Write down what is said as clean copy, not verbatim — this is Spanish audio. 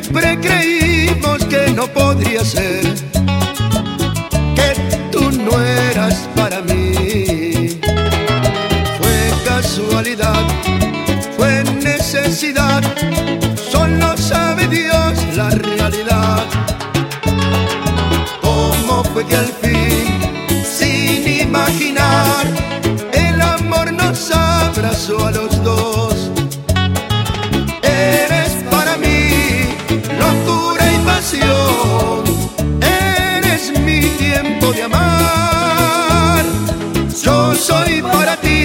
Siempre creímos que no podría ser, que tú no eras para mí. Fue casualidad, fue necesidad, solo sabe Dios la realidad. ¿Cómo fue que al fin, sin imaginar, el amor nos abrazó a los dos? Eres para mí locura y pasión, eres mi tiempo de amar. Yo soy para ti